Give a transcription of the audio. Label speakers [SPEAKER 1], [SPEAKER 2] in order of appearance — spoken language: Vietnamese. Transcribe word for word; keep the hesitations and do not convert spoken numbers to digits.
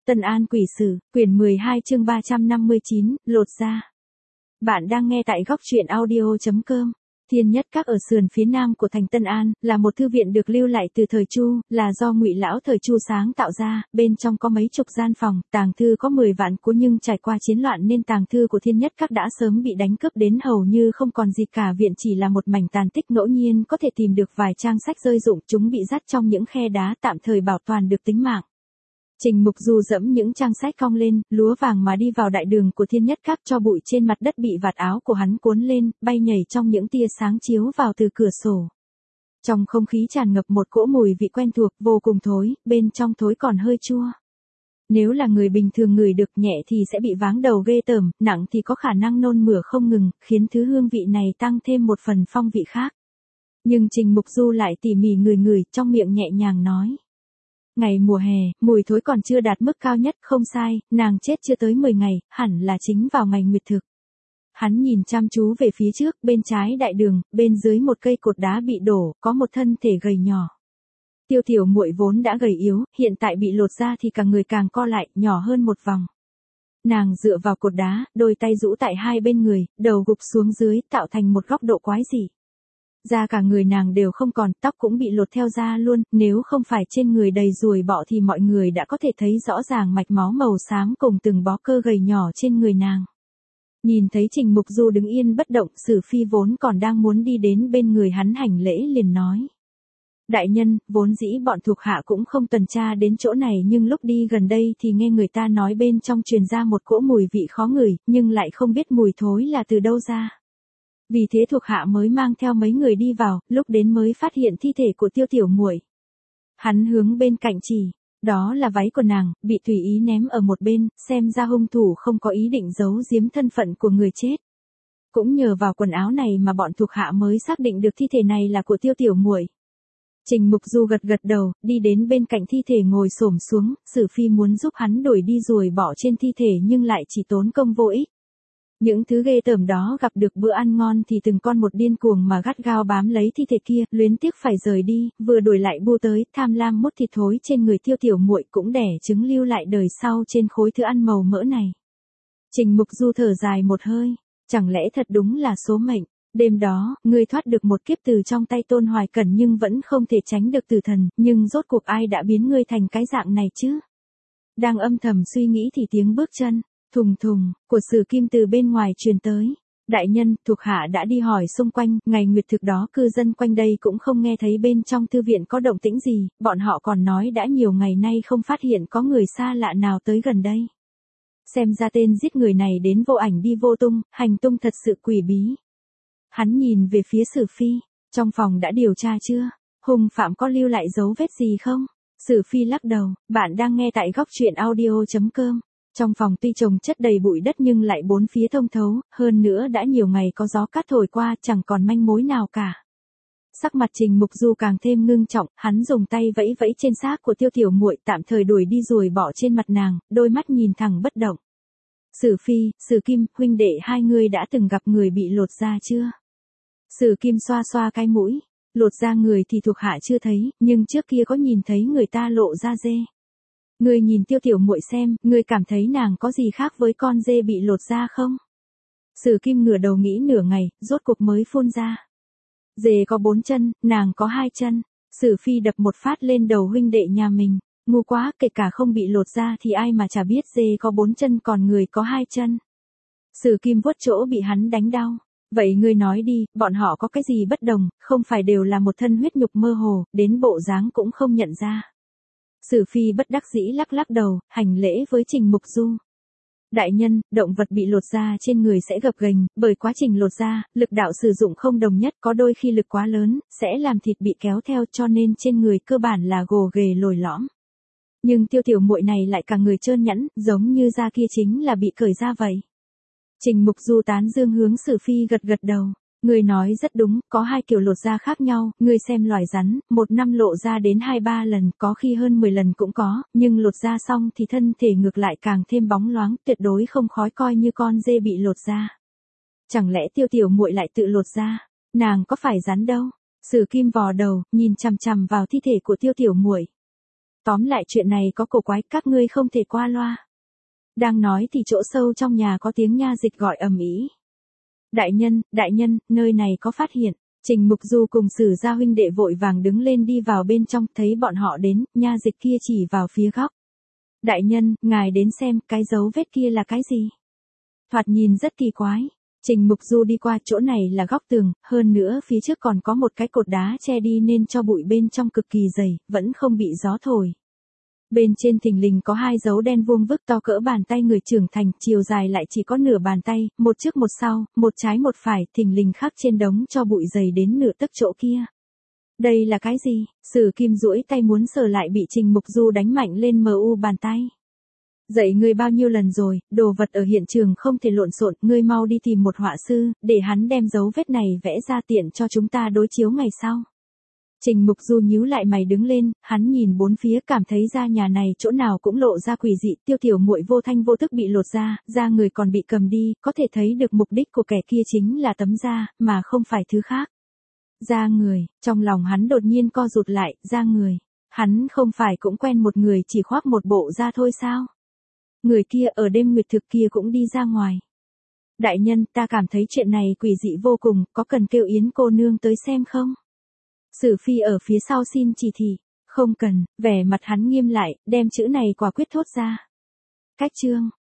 [SPEAKER 1] Tân An Quỷ Sử, quyển mười hai chương ba trăm năm mươi chín, lột da. Bạn đang nghe tại góc truyện audio.com. Thiên Nhất Các ở sườn phía nam của thành Tân An, là một thư viện được lưu lại từ thời Chu, là do Ngụy lão thời Chu sáng tạo ra, bên trong có mấy chục gian phòng, tàng thư có mười vạn cuốn, nhưng trải qua chiến loạn nên tàng thư của Thiên Nhất Các đã sớm bị đánh cướp đến hầu như không còn gì cả, viện chỉ là một mảnh tàn tích, ngẫu nhiên có thể tìm được vài trang sách rơi rụng, chúng bị dắt trong những khe đá, tạm thời bảo toàn được tính mạng. Trình Mục Du dẫm những trang sách cong lên, lúa vàng mà đi vào đại đường của Thiên Nhất Các, cho bụi trên mặt đất bị vạt áo của hắn cuốn lên, bay nhảy trong những tia sáng chiếu vào từ cửa sổ. Trong không khí tràn ngập một cỗ mùi vị quen thuộc, vô cùng thối, bên trong thối còn hơi chua. Nếu là người bình thường ngửi được, nhẹ thì sẽ bị váng đầu ghê tởm, nặng thì có khả năng nôn mửa không ngừng, khiến thứ hương vị này tăng thêm một phần phong vị khác. Nhưng Trình Mục Du lại tỉ mỉ ngửi ngửi, trong miệng nhẹ nhàng nói. Ngày mùa hè, mùi thối còn chưa đạt mức cao nhất, không sai, nàng chết chưa tới mười ngày, hẳn là chính vào ngày nguyệt thực. Hắn nhìn chăm chú về phía trước, bên trái đại đường, bên dưới một cây cột đá bị đổ, có một thân thể gầy nhỏ. Tiêu Tiểu Muội vốn đã gầy yếu, hiện tại bị lột da thì cả người càng co lại, nhỏ hơn một vòng. Nàng dựa vào cột đá, đôi tay rũ tại hai bên người, đầu gục xuống dưới, tạo thành một góc độ quái dị. Da cả người nàng đều không còn, tóc cũng bị lột theo da luôn, nếu không phải trên người đầy ruồi bọ thì mọi người đã có thể thấy rõ ràng mạch máu màu xám cùng từng bó cơ gầy nhỏ trên người nàng. Nhìn thấy Trình Mục Du đứng yên bất động, Sử Phi vốn còn đang muốn đi đến bên người hắn hành lễ liền nói. Đại nhân, vốn dĩ bọn thuộc hạ cũng không tuần tra đến chỗ này, nhưng lúc đi gần đây thì nghe người ta nói bên trong truyền ra một cỗ mùi vị khó ngửi, nhưng lại không biết mùi thối là từ đâu ra. Vì thế thuộc hạ mới mang theo mấy người đi vào, lúc đến mới phát hiện thi thể của Tiêu Tiểu Muội. Hắn hướng bên cạnh chỉ, đó là váy của nàng, bị tùy ý ném ở một bên, xem ra hung thủ không có ý định giấu giếm thân phận của người chết. Cũng nhờ vào quần áo này mà bọn thuộc hạ mới xác định được thi thể này là của Tiêu Tiểu Muội. Trình Mục Du gật gật đầu, đi đến bên cạnh thi thể ngồi xổm xuống, Sử Phi muốn giúp hắn đuổi đi ruồi bọ trên thi thể nhưng lại chỉ tốn công vô ích. Những thứ ghê tởm đó gặp được bữa ăn ngon thì từng con một điên cuồng mà gắt gao bám lấy thi thể kia, luyến tiếc phải rời đi, vừa đuổi lại bu tới, tham lam mút thịt thối trên người Tiêu Tiểu Muội, cũng đẻ trứng lưu lại đời sau trên khối thứ ăn màu mỡ này. Trình Mục Du thở dài một hơi, chẳng lẽ thật đúng là số mệnh. Đêm đó, ngươi thoát được một kiếp từ trong tay Tôn Hoài Cẩn nhưng vẫn không thể tránh được tử thần, nhưng rốt cuộc ai đã biến ngươi thành cái dạng này chứ? Đang âm thầm suy nghĩ thì tiếng bước chân thùng thùng của Sử Kim từ bên ngoài truyền tới. Đại nhân, thuộc hạ đã đi hỏi xung quanh, ngày nguyệt thực đó cư dân quanh đây cũng không nghe thấy bên trong thư viện có động tĩnh gì, bọn họ còn nói đã nhiều ngày nay không phát hiện có người xa lạ nào tới gần đây. Xem ra tên giết người này đến vô ảnh đi vô tung, hành tung thật sự quỷ bí. Hắn nhìn về phía Sử Phi, trong phòng đã điều tra chưa? Hung phạm có lưu lại dấu vết gì không? Sử Phi lắc đầu, bạn đang nghe tại góc truyện audio.com. Trong phòng tuy trồng chất đầy bụi đất nhưng lại bốn phía thông thấu, hơn nữa đã nhiều ngày có gió cát thổi qua, chẳng còn manh mối nào cả. Sắc mặt Trình Mục Du càng thêm ngưng trọng, hắn dùng tay vẫy vẫy trên xác của Tiêu Tiểu Muội, tạm thời đuổi đi ruồi bọ trên mặt nàng, đôi mắt nhìn thẳng bất động. Sử Phi, Sử Kim, huynh đệ hai người đã từng gặp người bị lột da chưa? Sử Kim xoa xoa cái mũi, lột da người thì thuộc hạ chưa thấy, nhưng trước kia có nhìn thấy người ta lộ da dê. Ngươi nhìn Tiêu Tiểu Muội xem, ngươi cảm thấy nàng có gì khác với con dê bị lột da không? Sử Kim ngửa đầu nghĩ nửa ngày, rốt cuộc mới phun ra. Dê có bốn chân, nàng có hai chân. Sử Phi đập một phát lên đầu huynh đệ nhà mình. Ngu quá, kể cả không bị lột da thì ai mà chả biết dê có bốn chân còn người có hai chân. Sử Kim vuốt chỗ bị hắn đánh đau. Vậy ngươi nói đi, bọn họ có cái gì bất đồng, không phải đều là một thân huyết nhục mơ hồ, đến bộ dáng cũng không nhận ra. Sử Phi bất đắc dĩ lắc lắc đầu, hành lễ với Trình Mục Du. Đại nhân, động vật bị lột da trên người sẽ gập ghềnh, bởi quá trình lột da, lực đạo sử dụng không đồng nhất, có đôi khi lực quá lớn, sẽ làm thịt bị kéo theo, cho nên trên người cơ bản là gồ ghề lồi lõm. Nhưng Tiêu Tiểu Muội này lại cả người trơn nhẵn, giống như da kia chính là bị cởi ra vậy. Trình Mục Du tán dương hướng Sử Phi gật gật đầu. Ngươi nói rất đúng, có hai kiểu lột da khác nhau, ngươi xem loài rắn, một năm lộ ra đến hai ba lần, có khi hơn mười lần cũng có, nhưng lột da xong thì thân thể ngược lại càng thêm bóng loáng, tuyệt đối không khói coi như con dê bị lột da. Chẳng lẽ Tiêu Tiểu Muội lại tự lột da? Nàng có phải rắn đâu? Sử Kim vò đầu, nhìn chằm chằm vào thi thể của Tiêu Tiểu Muội. Tóm lại chuyện này có cổ quái, các ngươi không thể qua loa. Đang nói thì chỗ sâu trong nhà có tiếng nha dịch gọi ầm ĩ. Đại nhân, đại nhân, nơi này có phát hiện. Trình Mục Du cùng Sử Gia huynh đệ vội vàng đứng lên đi vào bên trong, thấy bọn họ đến, nha dịch kia chỉ vào phía góc. Đại nhân, ngài đến xem, cái dấu vết kia là cái gì? Thoạt nhìn rất kỳ quái. Trình Mục Du đi qua, chỗ này là góc tường, hơn nữa phía trước còn có một cái cột đá che đi nên cho bụi bên trong cực kỳ dày, vẫn không bị gió thổi. Bên trên thình lình có hai dấu đen vuông vức to cỡ bàn tay người trưởng thành, chiều dài lại chỉ có nửa bàn tay, một trước một sau, một trái một phải, thình lình khắc trên đống cho bụi dày đến nửa tấc chỗ kia. Đây là cái gì? Sử Kim duỗi tay muốn sờ lại bị Trình Mục Du đánh mạnh lên mờ u bàn tay. Dạy ngươi bao nhiêu lần rồi, đồ vật ở hiện trường không thể lộn xộn, ngươi mau đi tìm một họa sư, để hắn đem dấu vết này vẽ ra tiện cho chúng ta đối chiếu ngày sau. Trình Mục Du nhíu lại mày đứng lên, hắn nhìn bốn phía cảm thấy ra nhà này chỗ nào cũng lộ ra quỷ dị, Tiêu Tiểu Muội vô thanh vô tức bị lột da, da người còn bị cầm đi, có thể thấy được mục đích của kẻ kia chính là tấm da, mà không phải thứ khác. Da người, trong lòng hắn đột nhiên co rụt lại, da người. Hắn không phải cũng quen một người chỉ khoác một bộ da thôi sao? Người kia ở đêm nguyệt thực kia cũng đi ra ngoài. Đại nhân, ta cảm thấy chuyện này quỷ dị vô cùng, có cần kêu Yến cô nương tới xem không? Sử Phi ở phía sau xin chỉ thị. Không cần, vẻ mặt hắn nghiêm lại, đem chữ này quả quyết thốt ra. Cách chương.